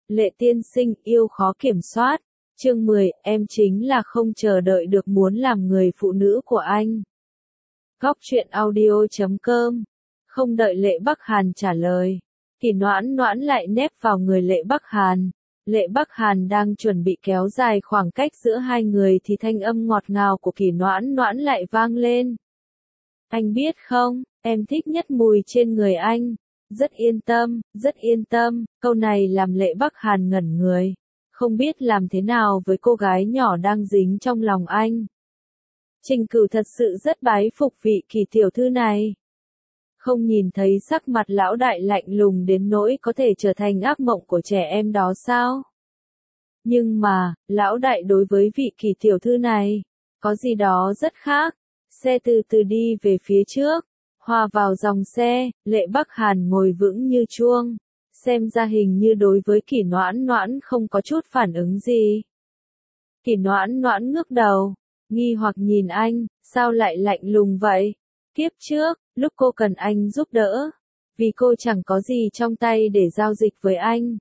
Lệ tiên sinh yêu khó kiểm soát. Chương 10, em chính là không chờ đợi được muốn làm người phụ nữ của anh. Góc truyện audio.com. Không đợi Lệ Bắc Hàn trả lời, Kỳ Noãn Noãn lại nép vào người Lệ Bắc Hàn. Lệ Bắc Hàn đang chuẩn bị kéo dài khoảng cách giữa hai người thì thanh âm ngọt ngào của Kỳ Noãn Noãn lại vang lên. Anh biết không, em thích nhất mùi trên người anh. Rất yên tâm, câu này làm Lệ Bắc Hàn ngẩn người, không biết làm thế nào với cô gái nhỏ đang dính trong lòng anh. Trình Cửu thật sự rất bái phục vị Kỳ tiểu thư này. Không nhìn thấy sắc mặt lão đại lạnh lùng đến nỗi có thể trở thành ác mộng của trẻ em đó sao? Nhưng mà, lão đại đối với vị Kỳ tiểu thư này, có gì đó rất khác. Xe từ từ đi về phía trước, hòa vào dòng xe, Lệ Bắc Hàn ngồi vững như chuông, xem ra hình như đối với Kỳ Noãn Noãn không có chút phản ứng gì. Kỳ Noãn Noãn ngước đầu, nghi hoặc nhìn anh, sao lại lạnh lùng vậy? Kiếp trước, lúc cô cần anh giúp đỡ, vì cô chẳng có gì trong tay để giao dịch với anh,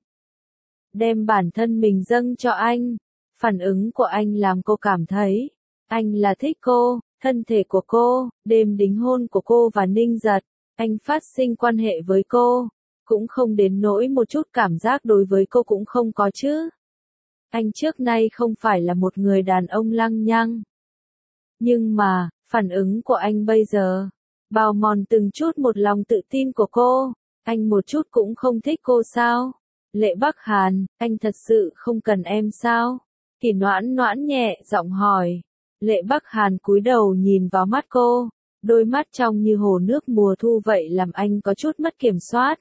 đem bản thân mình dâng cho anh. Phản ứng của anh làm cô cảm thấy, anh là thích cô, thân thể của cô, đêm đính hôn của cô và Ninh Giật, anh phát sinh quan hệ với cô, cũng không đến nỗi một chút cảm giác đối với cô cũng không có chứ. Anh trước nay không phải là một người đàn ông lăng nhăng. Nhưng mà, phản ứng của anh bây giờ, bào mòn từng chút một lòng tự tin của cô, anh một chút cũng không thích cô sao? Lệ Bắc Hàn, anh thật sự không cần em sao? Kỳ Noãn Noãn nhẹ giọng hỏi. Lệ Bắc Hàn cúi đầu nhìn vào mắt cô, đôi mắt trong như hồ nước mùa thu vậy làm anh có chút mất kiểm soát.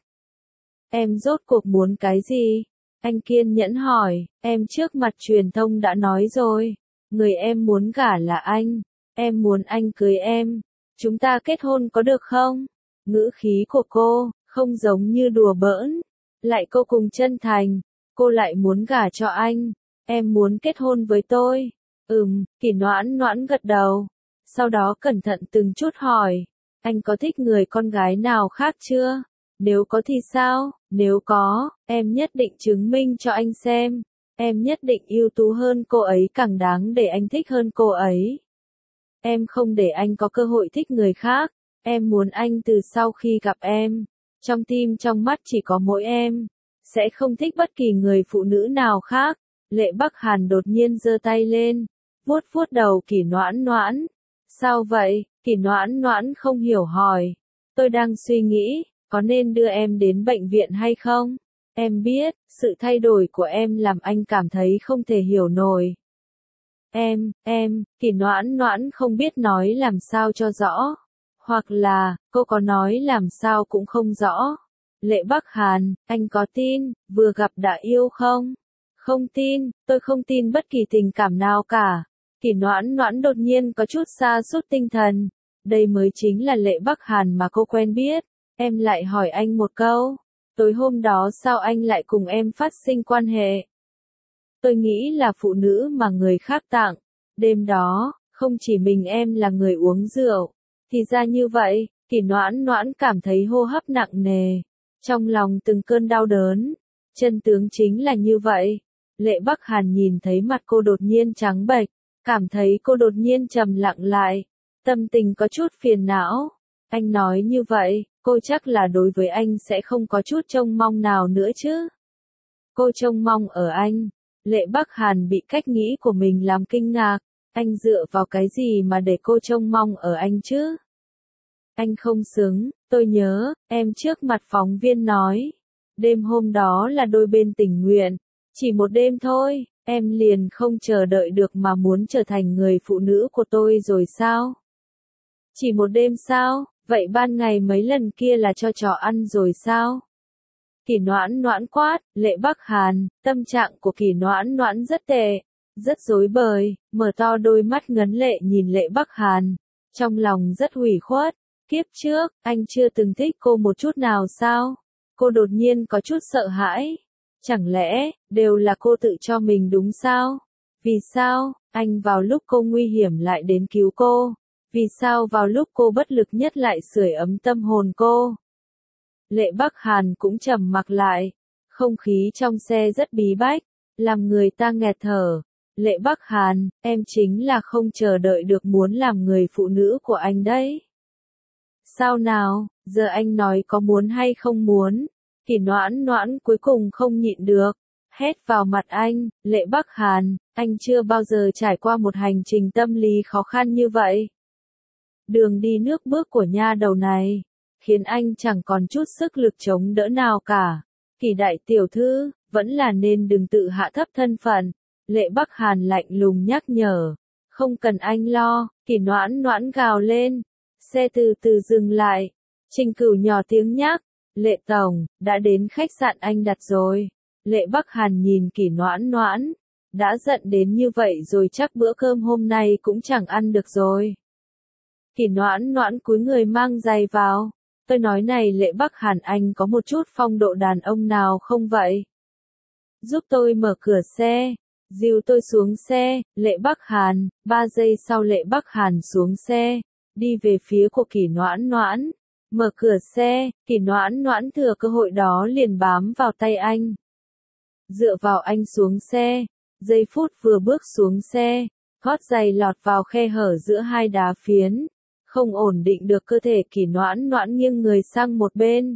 Em rốt cuộc muốn cái gì? Anh kiên nhẫn hỏi, em trước mặt truyền thông đã nói rồi, người em muốn gả là anh, em muốn anh cưới em, chúng ta kết hôn có được không? Ngữ khí của cô, không giống như đùa bỡn, lại vô cùng chân thành, cô lại muốn gả cho anh, em muốn kết hôn với tôi. Kỳ Noãn Noãn gật đầu, sau đó cẩn thận từng chút hỏi, anh có thích người con gái nào khác chưa? Nếu có thì sao? Nếu có, em nhất định chứng minh cho anh xem, em nhất định ưu tú hơn cô ấy càng đáng để anh thích hơn cô ấy. Em không để anh có cơ hội thích người khác, em muốn anh từ sau khi gặp em, trong tim trong mắt chỉ có mỗi em, sẽ không thích bất kỳ người phụ nữ nào khác. Lệ Bắc Hàn đột nhiên giơ tay lên, vuốt vuốt đầu Kỳ Noãn Noãn. Sao vậy? Kỳ Noãn Noãn không hiểu hỏi. Tôi đang suy nghĩ, có nên đưa em đến bệnh viện hay không? Em biết, sự thay đổi của em làm anh cảm thấy không thể hiểu nổi. Kỳ Noãn Noãn không biết nói làm sao cho rõ. Hoặc là, cô có nói làm sao cũng không rõ. Lệ Bắc Hàn, anh có tin, vừa gặp đã yêu không? Không tin, tôi không tin bất kỳ tình cảm nào cả. Kỳ Noãn Noãn đột nhiên có chút sa sút tinh thần. Đây mới chính là Lệ Bắc Hàn mà cô quen biết. Em lại hỏi anh một câu. Tối hôm đó sao anh lại cùng em phát sinh quan hệ? Tôi nghĩ là phụ nữ mà người khác tặng. Đêm đó, không chỉ mình em là người uống rượu. Thì ra như vậy, Kỳ Noãn Noãn cảm thấy hô hấp nặng nề. Trong lòng từng cơn đau đớn. Chân tướng chính là như vậy. Lệ Bắc Hàn nhìn thấy mặt cô đột nhiên trắng bệch, cảm thấy cô đột nhiên trầm lặng lại, tâm tình có chút phiền não. Anh nói như vậy, cô chắc là đối với anh sẽ không có chút trông mong nào nữa chứ? Cô trông mong ở anh. Lệ Bắc Hàn bị cách nghĩ của mình làm kinh ngạc, anh dựa vào cái gì mà để cô trông mong ở anh chứ? Anh không xứng, tôi nhớ, em trước mặt phóng viên nói, đêm hôm đó là đôi bên tình nguyện. Chỉ một đêm thôi, em liền không chờ đợi được mà muốn trở thành người phụ nữ của tôi rồi sao? Chỉ một đêm sao? Vậy ban ngày mấy lần kia là cho trò ăn rồi sao? Kỳ Noãn Noãn quát, Lệ Bắc Hàn, tâm trạng của Kỳ Noãn Noãn rất tệ, rất rối bời, mở to đôi mắt ngấn lệ nhìn Lệ Bắc Hàn, trong lòng rất hủy khuất. Kiếp trước, anh chưa từng thích cô một chút nào sao? Cô đột nhiên có chút sợ hãi. Chẳng lẽ, đều là cô tự cho mình đúng sao? Vì sao, anh vào lúc cô nguy hiểm lại đến cứu cô? Vì sao vào lúc cô bất lực nhất lại sưởi ấm tâm hồn cô? Lệ Bắc Hàn cũng trầm mặc lại, Không khí trong xe rất bí bách, làm người ta nghẹt thở. Lệ Bắc Hàn, em chính là không chờ đợi được muốn làm người phụ nữ của anh đấy. Sao nào, giờ anh nói có muốn hay không muốn? Kỷ Noãn Noãn cuối cùng không nhịn được, hét vào mặt anh, Lệ Bắc Hàn, anh chưa bao giờ trải qua một hành trình tâm lý khó khăn như vậy. Đường đi nước bước của nha đầu này, khiến anh chẳng còn chút sức lực chống đỡ nào cả. Kỷ đại tiểu thư, vẫn là nên đừng tự hạ thấp thân phận. Lệ Bắc Hàn lạnh lùng nhắc nhở, không cần anh lo, Kỷ Noãn Noãn gào lên. Xe từ từ dừng lại, Trình Cửu nhỏ tiếng nhắc, Lệ tổng, đã đến khách sạn anh đặt rồi. Lệ Bắc Hàn nhìn Kỷ Noãn Noãn, đã giận đến như vậy rồi chắc bữa cơm hôm nay cũng chẳng ăn được rồi. Kỷ Noãn Noãn cúi người mang giày vào, tôi nói này Lệ Bắc Hàn anh có một chút phong độ đàn ông nào không vậy? Giúp tôi mở cửa xe, dìu tôi xuống xe, Lệ Bắc Hàn, 3 giây sau Lệ Bắc Hàn xuống xe, đi về phía của Kỷ Noãn Noãn. Mở cửa xe, Kỷ Noãn Noãn thừa cơ hội đó liền bám vào tay anh. Dựa vào anh xuống xe, giây phút vừa bước xuống xe, gót giày lọt vào khe hở giữa hai đá phiến, không ổn định được cơ thể Kỷ Noãn Noãn nghiêng người sang một bên.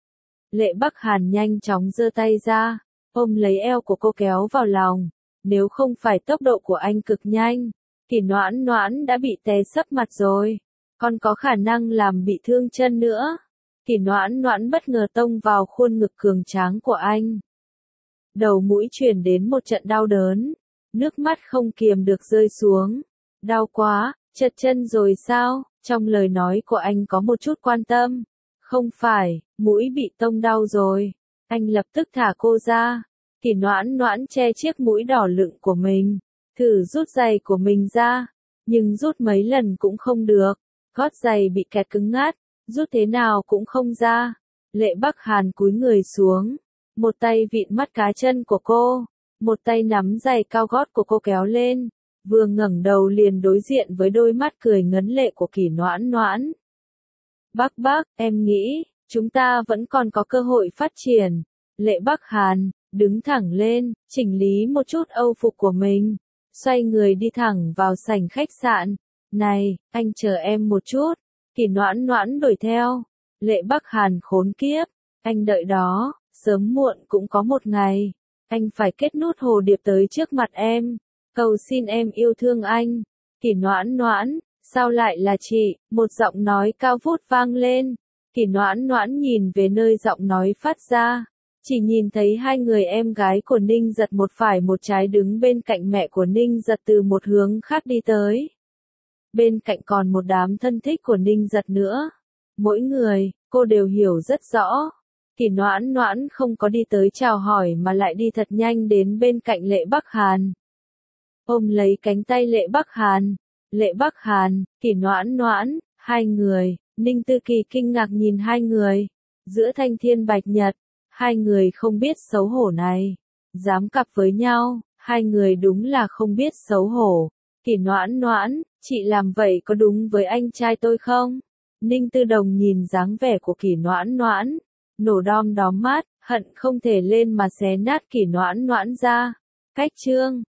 Lệ Bắc Hàn nhanh chóng giơ tay ra, ôm lấy eo của cô kéo vào lòng, nếu không phải tốc độ của anh cực nhanh, Kỷ Noãn Noãn đã bị té sấp mặt rồi. Còn có khả năng làm bị thương chân nữa. Kỷ Noãn Noãn bất ngờ tông vào khuôn ngực cường tráng của anh. Đầu mũi truyền đến một trận đau đớn. Nước mắt không kiềm được rơi xuống. Đau quá, chật chân rồi sao? Trong lời nói của anh có một chút quan tâm. Không phải, mũi bị tông đau rồi. Anh lập tức thả cô ra. Kỷ Noãn Noãn che chiếc mũi đỏ lựng của mình. Thử rút giày của mình ra. Nhưng rút mấy lần cũng không được. Gót giày bị kẹt cứng ngắt, rút thế nào cũng không ra. Lệ Bắc Hàn cúi người xuống, một tay vịn mắt cá chân của cô, một tay nắm giày cao gót của cô kéo lên, vừa ngẩng đầu liền đối diện với đôi mắt cười ngấn lệ của Kỷ Noãn Noãn. Bắc, em nghĩ, chúng ta vẫn còn có cơ hội phát triển. Lệ Bắc Hàn, đứng thẳng lên, chỉnh lý một chút âu phục của mình, xoay người đi thẳng vào sảnh khách sạn. Này, anh chờ em một chút. Kỷ Noãn Noãn đuổi theo. Lệ Bắc Hàn khốn kiếp. Anh đợi đó, sớm muộn cũng có một ngày. Anh phải kết nút hồ điệp tới trước mặt em. Cầu xin em yêu thương anh. Kỷ Noãn Noãn, sao lại là chị? Một giọng nói cao vút vang lên. Kỷ Noãn Noãn nhìn về nơi giọng nói phát ra. Chỉ nhìn thấy hai người em gái của Ninh Giật một phải một trái đứng bên cạnh mẹ của Ninh Giật từ một hướng khác đi tới. Bên cạnh còn một đám thân thích của Ninh Giật nữa. Mỗi người, cô đều hiểu rất rõ. Kỷ Noãn Noãn không có đi tới chào hỏi mà lại đi thật nhanh đến bên cạnh Lệ Bắc Hàn. Ôm lấy cánh tay Lệ Bắc Hàn. Lệ Bắc Hàn, Kỷ Noãn Noãn, hai người, Ninh Tư Kỳ kinh ngạc nhìn hai người. Giữa thanh thiên bạch nhật, hai người không biết xấu hổ này. Dám cặp với nhau, hai người đúng là không biết xấu hổ. Kỷ Noãn Noãn, chị làm vậy có đúng với anh trai tôi không? Ninh Tư Đồng nhìn dáng vẻ của Kỷ Noãn Noãn, nổ đom đóm mắt, hận không thể lên mà xé nát Kỷ Noãn Noãn ra. Cách chương